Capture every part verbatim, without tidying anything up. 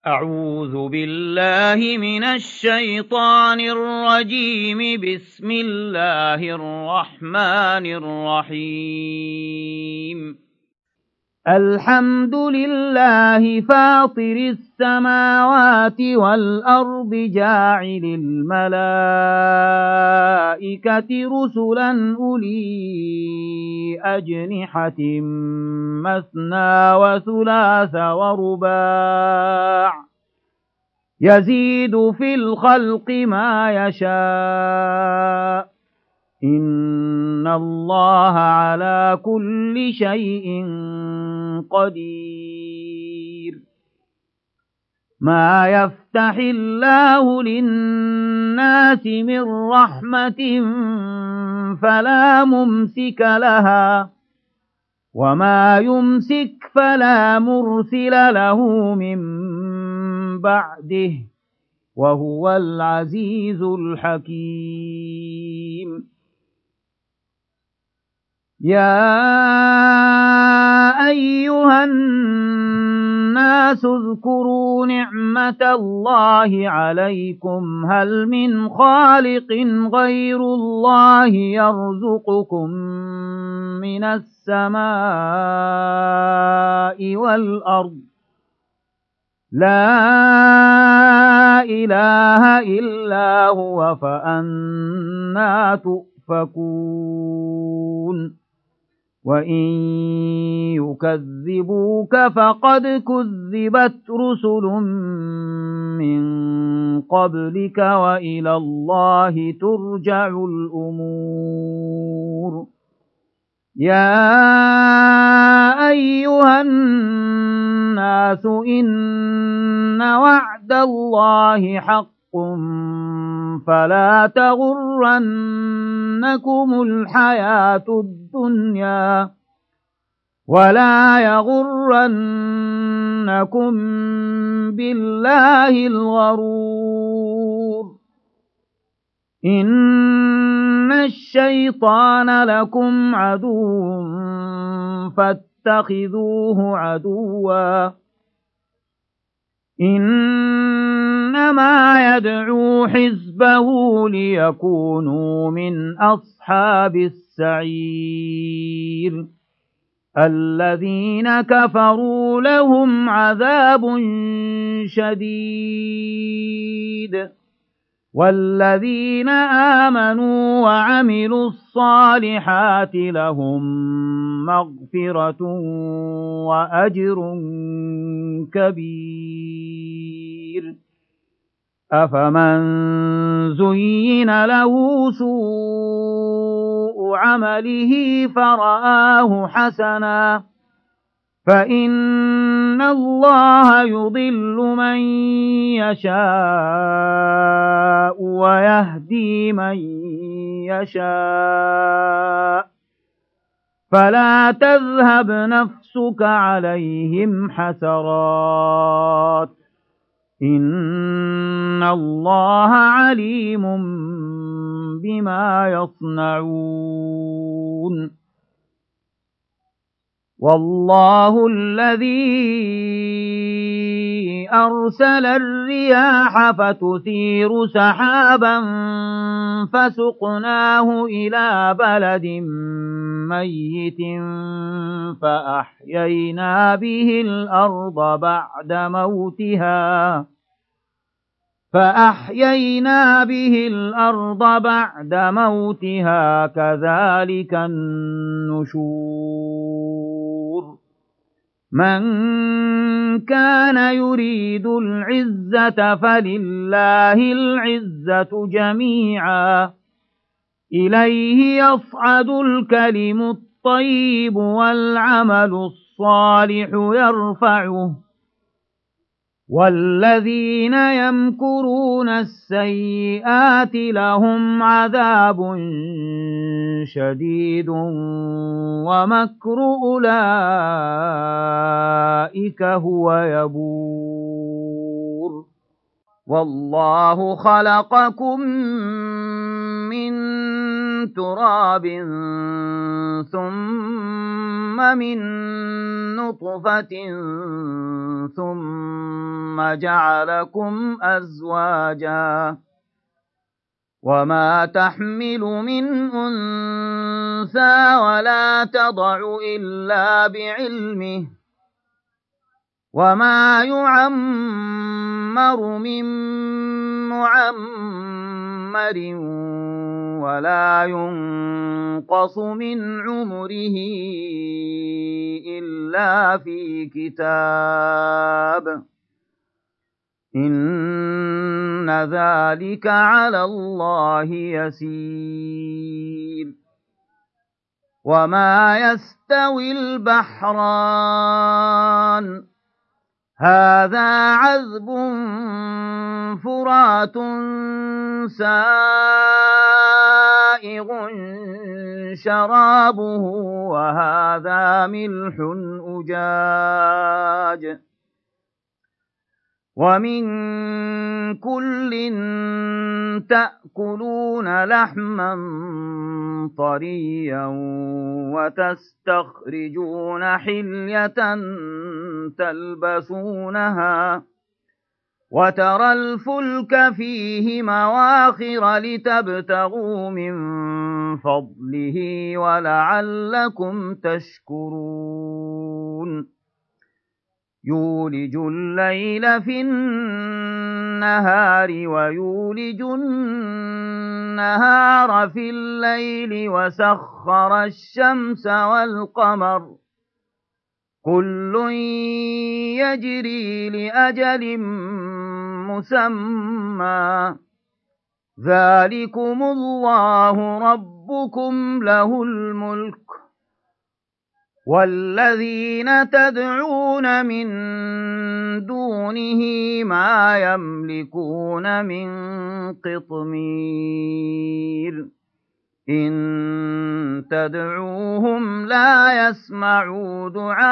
أعوذ بالله من الشيطان الرجيم. بسم الله الرحمن الرحيم. الحمد لله فاطر السماوات والأرض جاعل الملائكة رسلا أولي أجنحة مثنى وثلاث ورباع يزيد في الخلق ما يشاء إن الله على كل شيء قدير. ما يفتح الله للناس من رحمة فلا ممسك لها وما يمسك فلا مرسل له من بعده وهو العزيز الحكيم. يا أيها الناس اذكروا نعمة الله عليكم هل من خالق غير الله يرزقكم من السماء والأرض لا إله إلا هو فأنى تؤفكون. وإن يكذبوك فقد كذبت رسل من قبلك وإلى الله ترجع الأمور. يا أيها الناس إن وعد الله حق فلا تغرنكم الحياة الدنيا ولا يغرنكم بالله الغرور. إن الشيطان لكم عدو فاتخذوه عدوا إنما يدعو حزبه ليكونوا من أصحاب السعير. الذين كفروا لهم عذاب شديد والذين آمنوا وعملوا الصالحات لهم مغفرة وأجر كبير. أفمن زين له سوء عمله فرآه حسنا فإن الله يضل من يشاء ويهدي من يشاء فلا تذهب نفسك عليهم حسرات إن الله عليم بما يصنعون. والله الذي أرسل الرياح فتثير سحابا فسقناه إلى بلد ميت فأحيينا به الأرض بعد موتها فأحيينا به الأرض بعد موتها كذلك النشور. من كان يريد العزة فلله العزة جميعا إليه يصعد الكلم الطيب والعمل الصالح يرفعه والذين يمكرون السيئات لهم عذاب شديد ومكر أولئك هو يبور. والله خلقكم من تراب ثم من نطفة ثم جعلكم أزواجا وما تحمل من أنثى ولا تضع إلا بعلمه وما يعمر من معمر ولا ينقص من عمره إلا في كتاب إن ذلك على الله يسير وما يستوي البحران هذا عذب فرات سائغ شرابه وهذا ملح أجاج ومن كل تأكلون لحما طريا وتستخرجون حلية تلبسونها وترى الفلك فيه مواخر لتبتغوا من فضله ولعلكم تشكرون يولج الليل في النهار ويولج النهار في الليل وسخر الشمس والقمر كل يجري لأجل مسمى ذلكم الله ربكم له الملك والذين تدعون من دونه ما يملكون من قطمير إن تدعوهم لا يسمعوا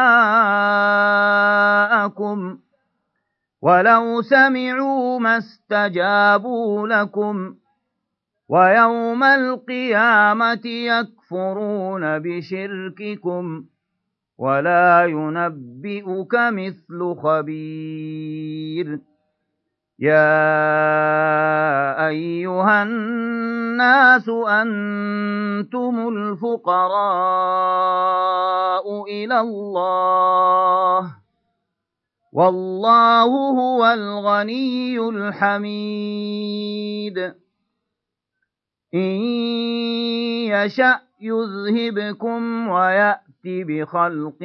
دعاءكم ولو سمعوا ما استجابوا لكم ويوم القيامة يكفرون بشرككم ولا ينبئك مثل خبير يا أيها الناس أنتم الفقراء إلى الله والله هو الغني الحميد إن يشأ يذهبكم ويأتي بخلق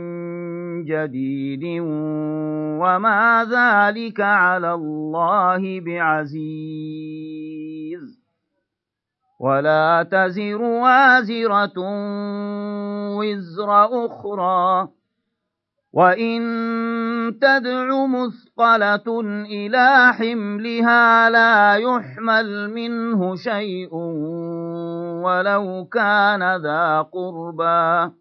جديد وما ذلك على الله بعزيز ولا تزر وازرة وزر أخرى وإن تدع مثقلة إلى حملها لا يحمل منه شيء ولو كان ذا قربى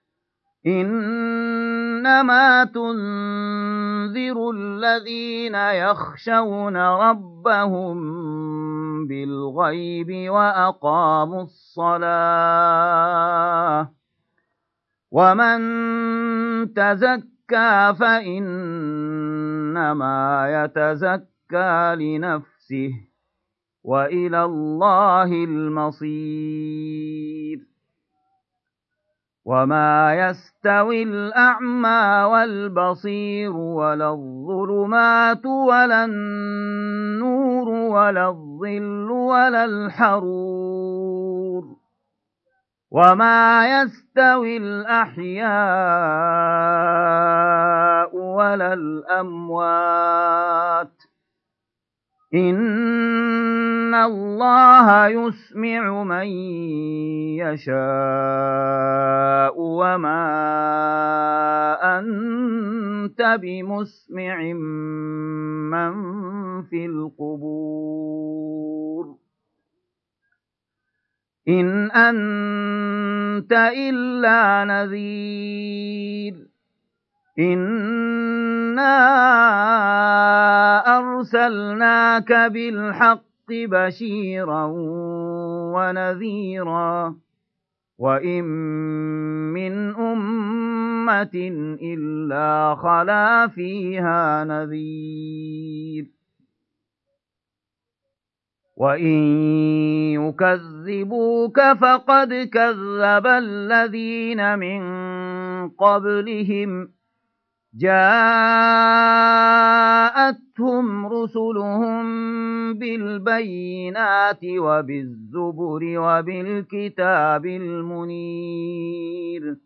إنما تنذر الذين يخشون ربهم بالغيب وأقاموا الصلاة ومن تزكى فإنما يتزكى لنفسه وإلى الله المصير وما يستوي الأعمى والبصير ولا الظلمات ولا النور ولا الظل ولا الحرور وما يستوي الأحياء ولا الأموات إن الله يسمع من يشاء وما أنت بمسمع من في القبور إن أنت إلا نذير إنا أرسلناك بالحق بشيرا ونذيرا وإن من أمة إلا خلا فيها نذير وإن يكذبوك فقد كذب الذين من قبلهم جاءتهم رسلهم بالبينات وبالزبر وبالكتاب المنير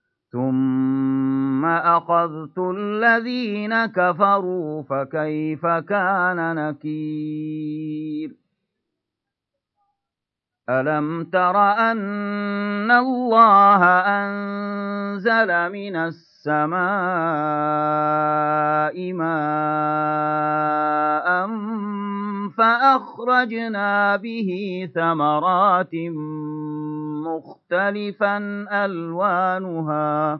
ثم أخذت الذين كفروا فكيف كان نكير ألم تر أن الله أنزل من السماء ماء فأخرجنا به ثمرات مختلفا ألوانها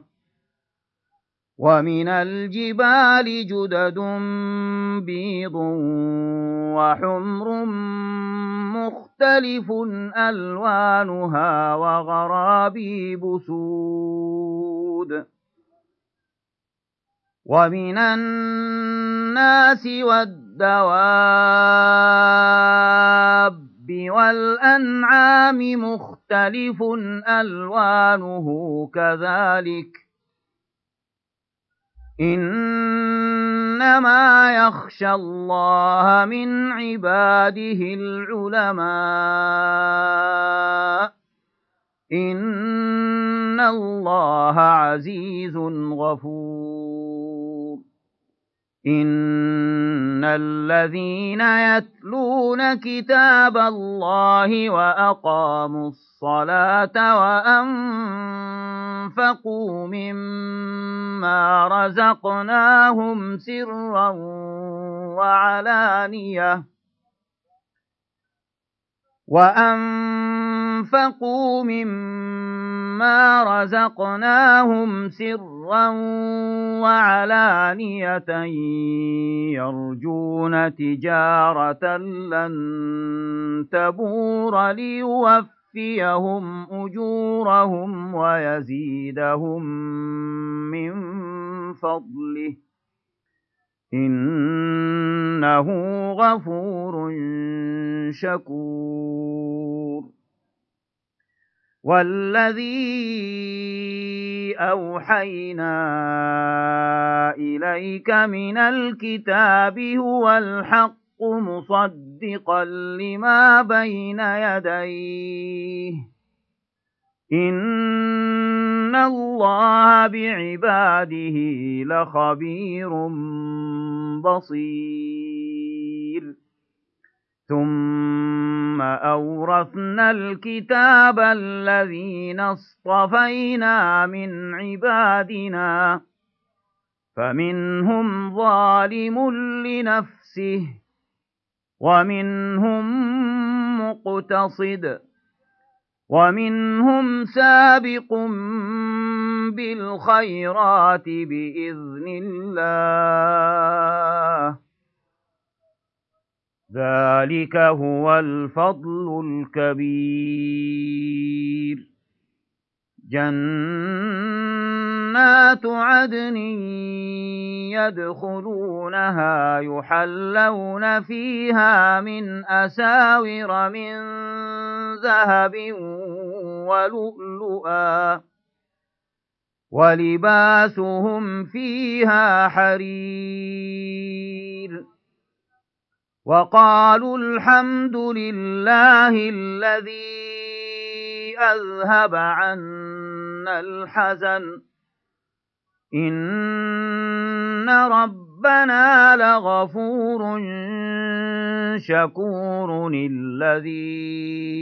ومن الجبال جدد بيض وحمر مختلف ألوانها وغرابيب سود ومن الناس والدواب والأنعام مختلف ألوانه كذلك إنما يخشى الله من عباده العلماء إن الله عزيز غفور إن الذين يتلون كتاب الله وأقاموا الصلاة وأنفقوا مما رزقناهم سرا وعلانية وأنفقوا مما رزقناهم سرا وعلانية يرجون تجارة لن تبور ليوفيهم أجورهم ويزيدهم من فضله إنه غفور شكور والذي أوحينا إليك من الكتاب هو الحق مصدقا لما بين يديه إن الله بعباده لخبير بصير ثم أورثنا الكتاب الذين اصطفينا من عبادنا فمنهم ظالم لنفسه ومنهم مقتصد ومنهم سابق بالخيرات بإذن الله ذلك هو الفضل الكبير جنات عدن يدخلونها يحلون فيها من أساور من ذهب ولؤلؤا ولباسهم فيها حرير وقالوا الحمد لله الذي أذهب عنا الحزن إن ربنا لغفور شكور الذي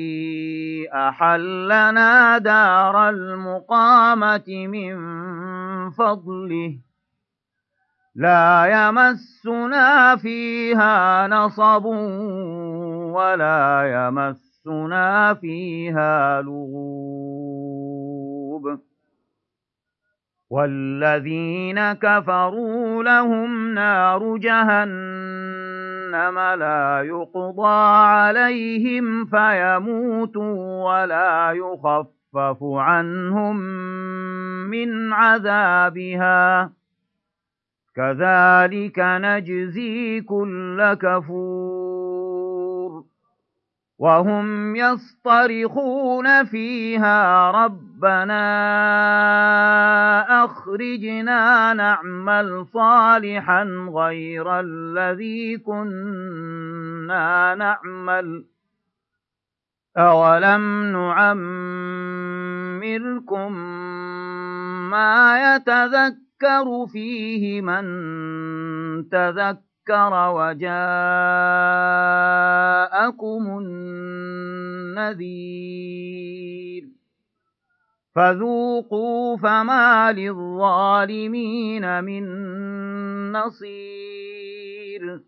أحلنا دار المقامة من فضله لا يمسنا فيها نصب ولا يمسنا فيها لغوب والذين كفروا لهم نار جهنم جهنم لا يقضى عليهم فيموتوا ولا يخفف عنهم من عذابها كذلك نجزي كل كفور وهم يصطرخون فيها ربنا أخرجنا نعمل صالحا غير الذي كنا نعمل أولم نعمركم ما يتذكر فيه من تذكر وجاءكم النذير فذوقوا فما للظالمين من نصير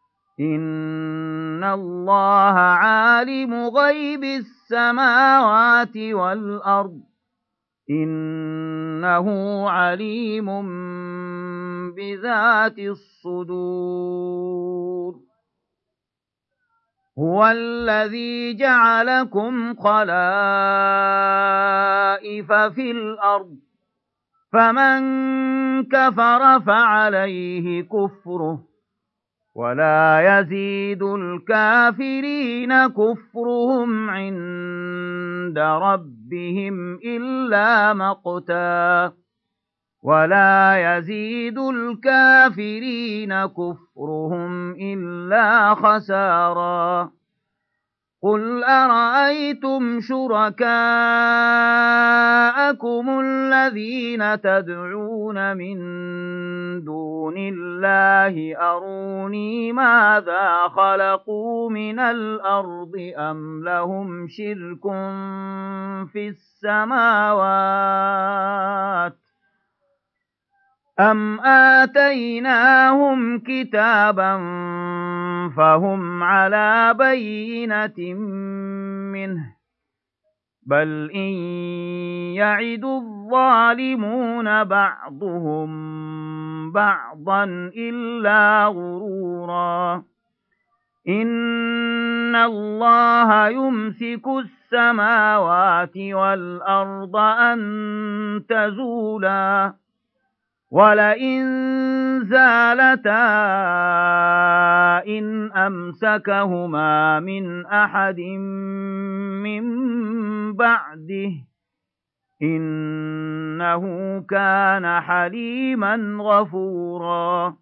إن الله عالم غيب السماوات والأرض إنه عليم بذات الصدور هو الذي جعلكم خلائف في الأرض فمن كفر فعليه كفره ولا يزيد الكافرين كفرهم عند ربهم إلا مقتا ولا يزيد الكافرين كفرهم إلا خسارا قل أرأيتم شركاءكم الذين تدعون من دون الله أروني ماذا خلقوا من الأرض أم لهم شرك في السماوات أم آتيناهم كتابا فهم على بينة منه بل إن يعد الظالمون بعضهم بعضا إلا غرورا إن الله يمسك السماوات والأرض أن تزولا ولئن زالتا إن أمسكهما من أحد من بعده إنه كان حليما غفورا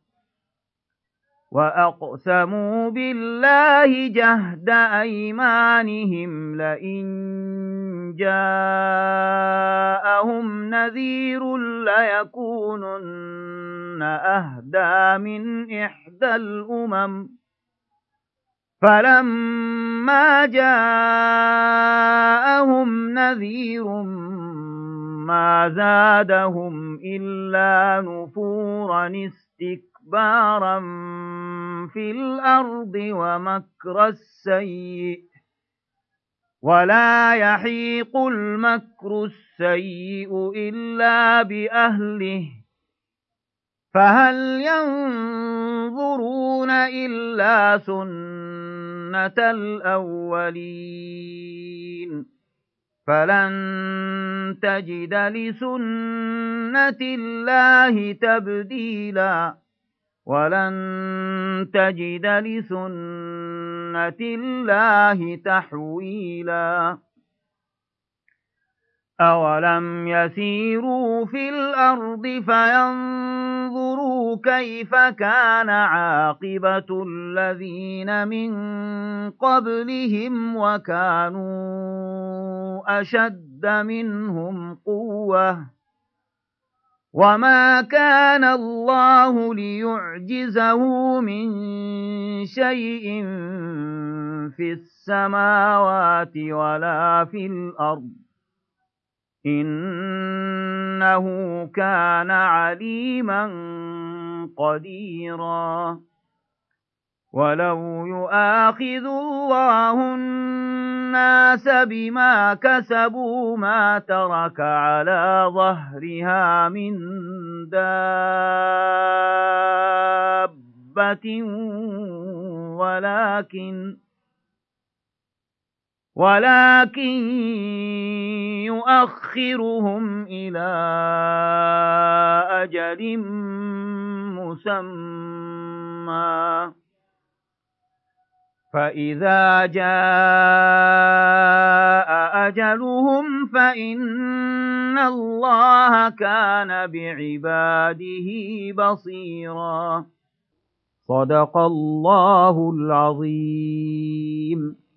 وأقسموا بالله جهد أيمانهم لئن جاءهم نذير ليكونن أهدى من إحدى الأمم فلما جاءهم نذير ما زادهم إلا نفورا استكبارا في الأرض ومكر السيء ولا يحيق المكر السيء إلا بأهله فهل ينظرون إلا سنة الأولين فلن تجد لسنة الله تبديلا ولن تجد لسنة الله تحويلا أولم يسيروا في الأرض فينظروا كيف كان عاقبة الذين من قبلهم وكانوا أشد منهم قوة وما كان الله ليعجزه من شيء في السماوات ولا في الأرض إنه كان عليما قديرا ولو يؤاخذ الله الناس بما كسبوا ما ترك على ظهرها من دابة ولكن ولكن يؤخرهم إلى أجل مسمى فإذا جاء أجلهم فإن الله كان بعباده بصيرا. صدق الله العظيم.